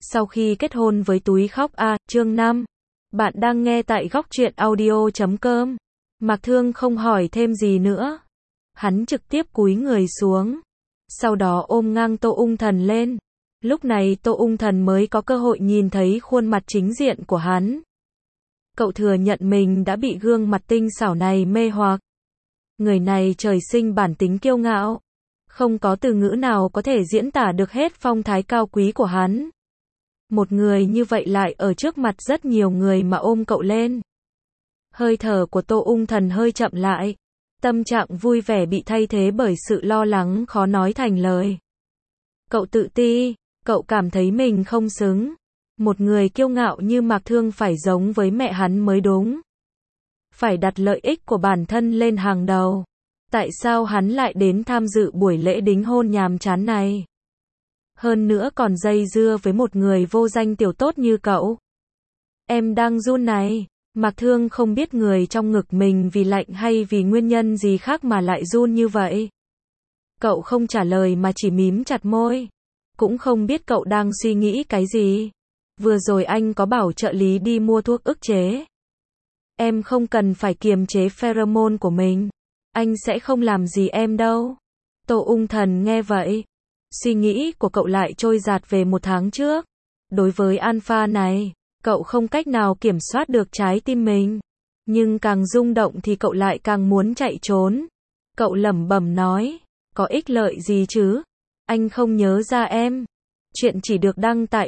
Sau khi kết hôn với túi khóc chương 5. Bạn đang nghe tại Góc Truyện Audio.com. Mạc Thương không hỏi thêm gì nữa. Hắn trực tiếp cúi người xuống. Sau đó ôm ngang Tô Ung Thần lên. Lúc này Tô Ung Thần mới có cơ hội nhìn thấy khuôn mặt chính diện của hắn. Cậu thừa nhận mình đã bị gương mặt tinh xảo này mê hoặc. Người này trời sinh bản tính kiêu ngạo. Không có từ ngữ nào có thể diễn tả được hết phong thái cao quý của hắn. Một người như vậy lại ở trước mặt rất nhiều người mà ôm cậu lên. Hơi thở của Tô Ung Thần hơi chậm lại. Tâm trạng vui vẻ bị thay thế bởi sự lo lắng khó nói thành lời. Cậu tự ti, cậu cảm thấy mình không xứng. Một người kiêu ngạo như Mạc Thương phải giống với mẹ hắn mới đúng. Phải đặt lợi ích của bản thân lên hàng đầu. Tại sao hắn lại đến tham dự buổi lễ đính hôn nhàm chán này? Hơn nữa còn dây dưa với một người vô danh tiểu tốt như cậu. Em đang run này. Mạc Thương không biết người trong ngực mình vì lạnh hay vì nguyên nhân gì khác mà lại run như vậy. Cậu không trả lời mà chỉ mím chặt môi. Cũng không biết cậu đang suy nghĩ cái gì. Vừa rồi anh có bảo trợ lý đi mua thuốc ức chế. Em không cần phải kiềm chế pheromone của mình. Anh sẽ không làm gì em đâu. Tô Ung Thần nghe vậy. Suy nghĩ của cậu lại trôi dạt về một tháng trước. Đối với Alpha này, cậu không cách nào kiểm soát được trái tim mình. Nhưng càng rung động thì cậu lại càng muốn chạy trốn. Cậu lẩm bẩm nói, có ích lợi gì chứ? Anh không nhớ ra em. Chuyện chỉ được đăng tại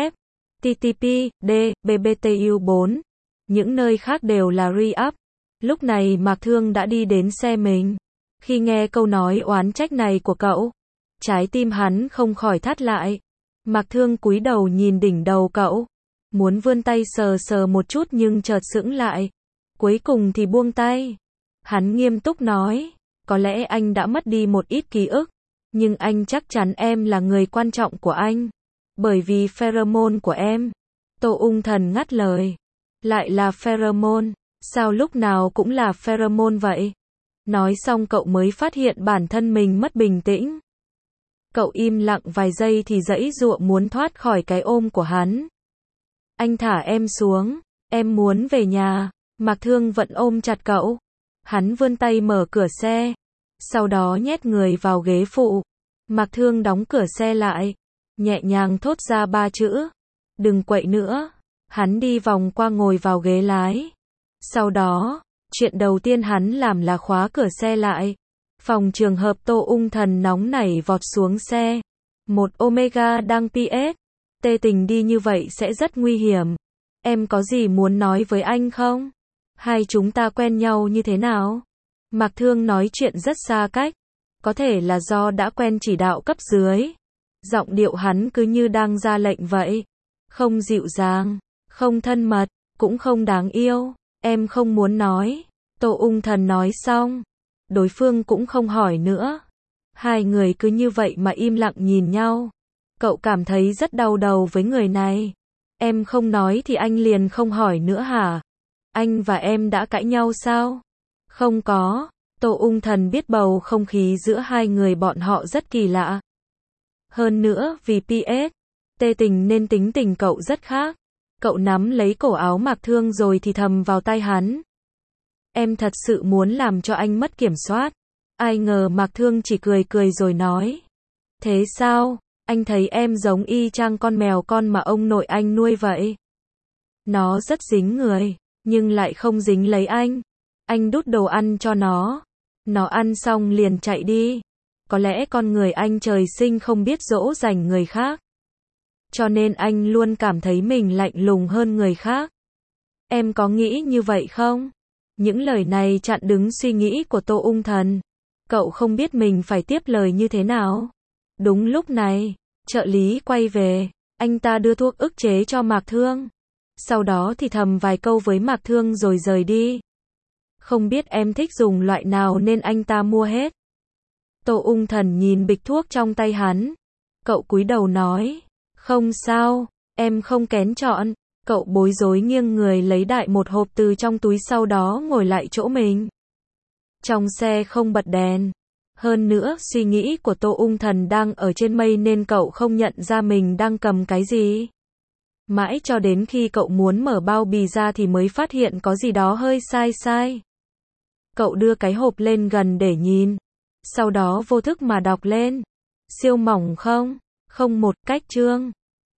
www.ttp.d.bbtu4. Những nơi khác đều là re-up. Lúc này Mạc Thương đã đi đến xe mình. Khi nghe câu nói oán trách này của cậu, trái tim hắn không khỏi thắt lại. Mạc Thương cúi đầu nhìn đỉnh đầu cậu. Muốn vươn tay sờ sờ một chút nhưng chợt sững lại. Cuối cùng thì buông tay. Hắn nghiêm túc nói, có lẽ anh đã mất đi một ít ký ức. Nhưng anh chắc chắn em là người quan trọng của anh. Bởi vì pheromone của em. Tô Ung Thần ngắt lời. Lại là pheromone. Sao lúc nào cũng là pheromone vậy? Nói xong cậu mới phát hiện bản thân mình mất bình tĩnh. Cậu im lặng vài giây thì giãy giụa muốn thoát khỏi cái ôm của hắn. Anh thả em xuống, em muốn về nhà. Mạc Thương vẫn ôm chặt cậu. Hắn vươn tay mở cửa xe. Sau đó nhét người vào ghế phụ. Mạc Thương đóng cửa xe lại. Nhẹ nhàng thốt ra 3 chữ. Đừng quậy nữa. Hắn đi vòng qua ngồi vào ghế lái. Sau đó, chuyện đầu tiên hắn làm là khóa cửa xe lại. Phòng trường hợp Tô Ung Thần nóng nảy vọt xuống xe. Một Omega đang PS. Tê tình đi như vậy sẽ rất nguy hiểm. Em có gì muốn nói với anh không? Hai chúng ta quen nhau như thế nào? Mạc Thương nói chuyện rất xa cách. Có thể là do đã quen chỉ đạo cấp dưới. Giọng điệu hắn cứ như đang ra lệnh vậy. Không dịu dàng, không thân mật, cũng không đáng yêu. Em không muốn nói. Tô Ung Thần nói xong. Đối phương cũng không hỏi nữa. Hai người cứ như vậy mà im lặng nhìn nhau. Cậu cảm thấy rất đau đầu với người này. Em không nói thì anh liền không hỏi nữa hả? Anh và em đã cãi nhau sao? Không có. Tô Ung Thần biết bầu không khí giữa hai người bọn họ rất kỳ lạ. Hơn nữa vì PS, tê tình nên tính tình cậu rất khác. Cậu nắm lấy cổ áo Mạc Thương rồi thì thầm vào tai hắn. Em thật sự muốn làm cho anh mất kiểm soát. Ai ngờ Mạc Thương chỉ cười cười rồi nói. Thế sao? Anh thấy em giống y chang con mèo con mà ông nội anh nuôi vậy. Nó rất dính người, nhưng lại không dính lấy anh. Anh đút đồ ăn cho nó. Nó ăn xong liền chạy đi. Có lẽ con người anh trời sinh không biết dỗ dành người khác. Cho nên anh luôn cảm thấy mình lạnh lùng hơn người khác. Em có nghĩ như vậy không? Những lời này chặn đứng suy nghĩ của Tô Ung Thần. Cậu không biết mình phải tiếp lời như thế nào. Đúng lúc này, trợ lý quay về. Anh ta đưa thuốc ức chế cho Mạc Thương. Sau đó thì thầm vài câu với Mạc Thương rồi rời đi. Không biết em thích dùng loại nào nên anh ta mua hết. Tô Ung Thần nhìn bịch thuốc trong tay hắn. Cậu cúi đầu nói. Không sao, em không kén chọn. Cậu bối rối nghiêng người lấy đại một hộp từ trong túi sau đó ngồi lại chỗ mình. Trong xe không bật đèn. Hơn nữa, suy nghĩ của Tô Ung Thần đang ở trên mây nên cậu không nhận ra mình đang cầm cái gì. Mãi cho đến khi cậu muốn mở bao bì ra thì mới phát hiện có gì đó hơi sai sai. Cậu đưa cái hộp lên gần để nhìn. Sau đó vô thức mà đọc lên. Siêu mỏng không? Không một cách chương.